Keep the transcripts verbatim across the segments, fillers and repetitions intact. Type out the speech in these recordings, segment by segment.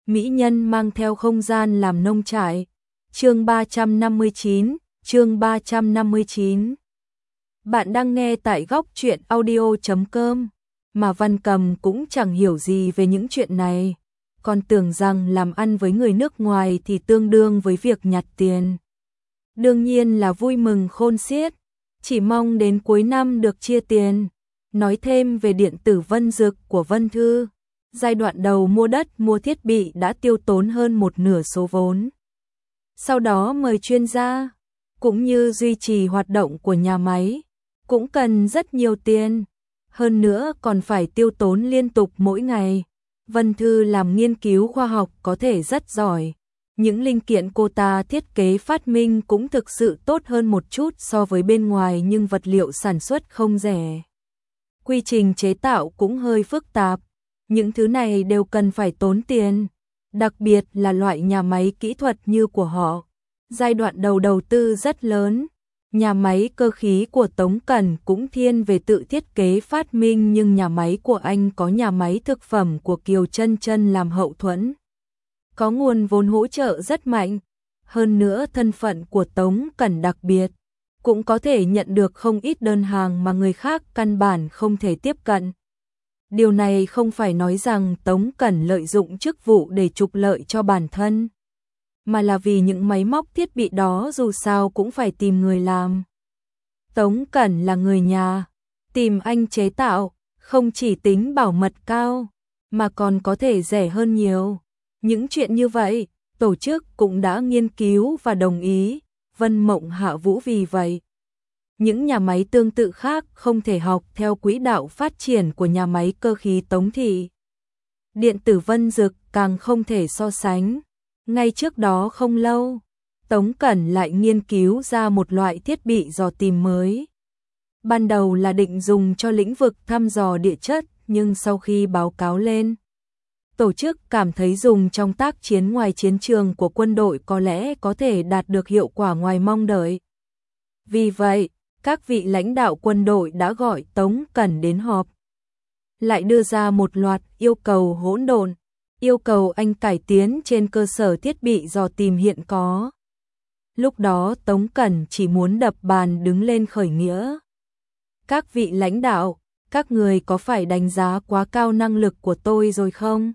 mỹ nhân mang theo không gian làm nông trại. Chương ba trăm năm mươi chín, chương ba trăm năm mươi chín. Bạn đang nghe tại góc truyện audio chấm com, mà Văn Cầm cũng chẳng hiểu gì về những chuyện này, còn tưởng rằng làm ăn với người nước ngoài thì tương đương với việc nhặt tiền. Đương nhiên là vui mừng khôn xiết, chỉ mong đến cuối năm được chia tiền. Nói thêm về điện tử Vân Dực của Vân Thư, giai đoạn đầu mua đất mua thiết bị đã tiêu tốn hơn một nửa số vốn. Sau đó mời chuyên gia, cũng như duy trì hoạt động của nhà máy, cũng cần rất nhiều tiền. Hơn nữa còn phải tiêu tốn liên tục mỗi ngày. Vân Thư làm nghiên cứu khoa học có thể rất giỏi. Những linh kiện cô ta thiết kế phát minh cũng thực sự tốt hơn một chút so với bên ngoài, nhưng vật liệu sản xuất không rẻ. Quy trình chế tạo cũng hơi phức tạp. Những thứ này đều cần phải tốn tiền. Đặc biệt là loại nhà máy kỹ thuật như của họ. Giai đoạn đầu đầu tư rất lớn. Nhà máy cơ khí của Tống Cẩn cũng thiên về tự thiết kế phát minh, nhưng nhà máy của anh có nhà máy thực phẩm của Kiều Chân Chân làm hậu thuẫn. Có nguồn vốn hỗ trợ rất mạnh. Hơn nữa thân phận của Tống Cẩn đặc biệt, cũng có thể nhận được không ít đơn hàng mà người khác căn bản không thể tiếp cận. Điều này không phải nói rằng Tống Cẩn lợi dụng chức vụ để trục lợi cho bản thân, mà là vì những máy móc thiết bị đó dù sao cũng phải tìm người làm. Tống Cẩn là người nhà, tìm anh chế tạo, không chỉ tính bảo mật cao, mà còn có thể rẻ hơn nhiều. Những chuyện như vậy, tổ chức cũng đã nghiên cứu và đồng ý. Vân Mộng hạ vũ vì vậy. Những nhà máy tương tự khác không thể học theo quỹ đạo phát triển của nhà máy cơ khí Tống Thị. Điện tử Vân Dực càng không thể so sánh. Ngay trước đó không lâu, Tống Cẩn lại nghiên cứu ra một loại thiết bị dò tìm mới. Ban đầu là định dùng cho lĩnh vực thăm dò địa chất, nhưng sau khi báo cáo lên, tổ chức cảm thấy dùng trong tác chiến ngoài chiến trường của quân đội có lẽ có thể đạt được hiệu quả ngoài mong đợi. Vì vậy, các vị lãnh đạo quân đội đã gọi Tống Cẩn đến họp. Lại đưa ra một loạt yêu cầu hỗn độn, yêu cầu anh cải tiến trên cơ sở thiết bị dò tìm hiện có. Lúc đó Tống Cẩn chỉ muốn đập bàn đứng lên khởi nghĩa. Các vị lãnh đạo, các người có phải đánh giá quá cao năng lực của tôi rồi không?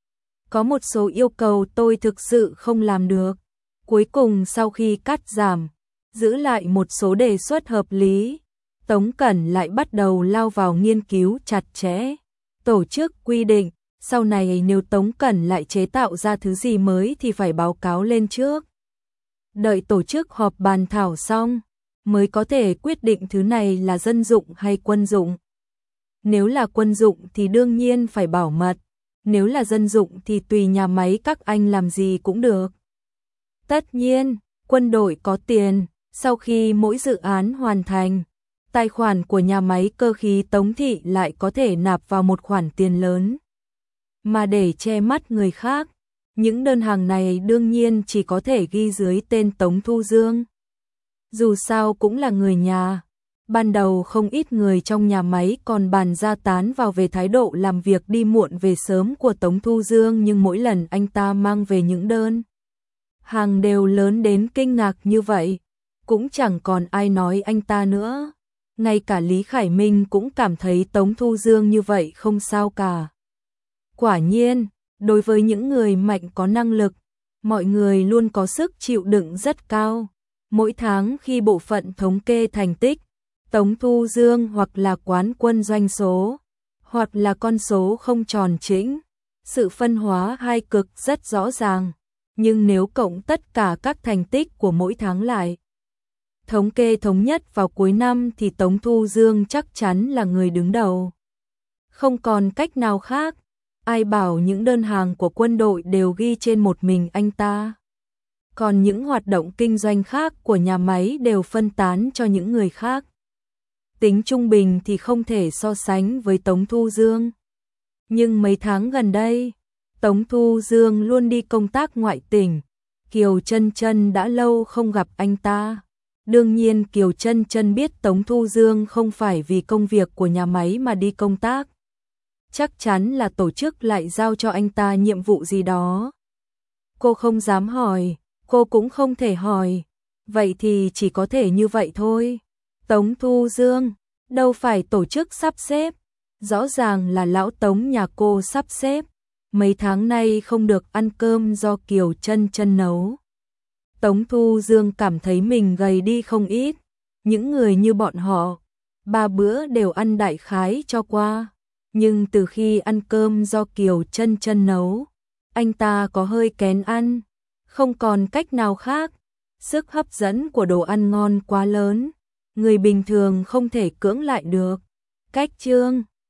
Có một số yêu cầu tôi thực sự không làm được. Cuối cùng sau khi cắt giảm, giữ lại một số đề xuất hợp lý, Tống Cẩn lại bắt đầu lao vào nghiên cứu chặt chẽ. Tổ chức quy định, sau này nếu Tống Cẩn lại chế tạo ra thứ gì mới thì phải báo cáo lên trước. Đợi tổ chức họp bàn thảo xong, mới có thể quyết định thứ này là dân dụng hay quân dụng. Nếu là quân dụng thì đương nhiên phải bảo mật. Nếu là dân dụng thì tùy nhà máy các anh làm gì cũng được. Tất nhiên, quân đội có tiền, sau khi mỗi dự án hoàn thành, tài khoản của nhà máy cơ khí Tống Thị lại có thể nạp vào một khoản tiền lớn. Mà để che mắt người khác, những đơn hàng này đương nhiên chỉ có thể ghi dưới tên Tống Thu Dương. Dù sao cũng là người nhà. Ban đầu không ít người trong nhà máy còn bàn ra tán vào về thái độ làm việc đi muộn về sớm của Tống Thu Dương, nhưng mỗi lần anh ta mang về những đơn hàng đều lớn đến kinh ngạc như vậy, cũng chẳng còn ai nói anh ta nữa. Ngay cả Lý Khải Minh cũng cảm thấy Tống Thu Dương như vậy không sao cả. Quả nhiên, đối với những người mạnh có năng lực, mọi người luôn có sức chịu đựng rất cao. Mỗi tháng khi bộ phận thống kê thành tích, Tống Thu Dương hoặc là quán quân doanh số, hoặc là con số không tròn chỉnh, sự phân hóa hai cực rất rõ ràng. Nhưng nếu cộng tất cả các thành tích của mỗi tháng lại, thống kê thống nhất vào cuối năm thì Tống Thu Dương chắc chắn là người đứng đầu. Không còn cách nào khác, ai bảo những đơn hàng của quân đội đều ghi trên một mình anh ta. Còn những hoạt động kinh doanh khác của nhà máy đều phân tán cho những người khác. Tính trung bình thì không thể so sánh với Tống Thu Dương. Nhưng mấy tháng gần đây, Tống Thu Dương luôn đi công tác ngoại tỉnh. Kiều Chân Chân đã lâu không gặp anh ta. Đương nhiên Kiều Chân Chân biết Tống Thu Dương không phải vì công việc của nhà máy mà đi công tác. Chắc chắn là tổ chức lại giao cho anh ta nhiệm vụ gì đó. Cô không dám hỏi, cô cũng không thể hỏi. Vậy thì chỉ có thể như vậy thôi. Tống Thu Dương, đâu phải tổ chức sắp xếp. Rõ ràng là lão Tống nhà cô sắp xếp. Mấy tháng nay không được ăn cơm do Kiều Chân Chân nấu. Tống Thu Dương cảm thấy mình gầy đi không ít. Những người như bọn họ, ba bữa đều ăn đại khái cho qua. Nhưng từ khi ăn cơm do Kiều Chân Chân nấu, anh ta có hơi kén ăn. Không còn cách nào khác. Sức hấp dẫn của đồ ăn ngon quá lớn. Người bình thường không thể cưỡng lại được. Cách chương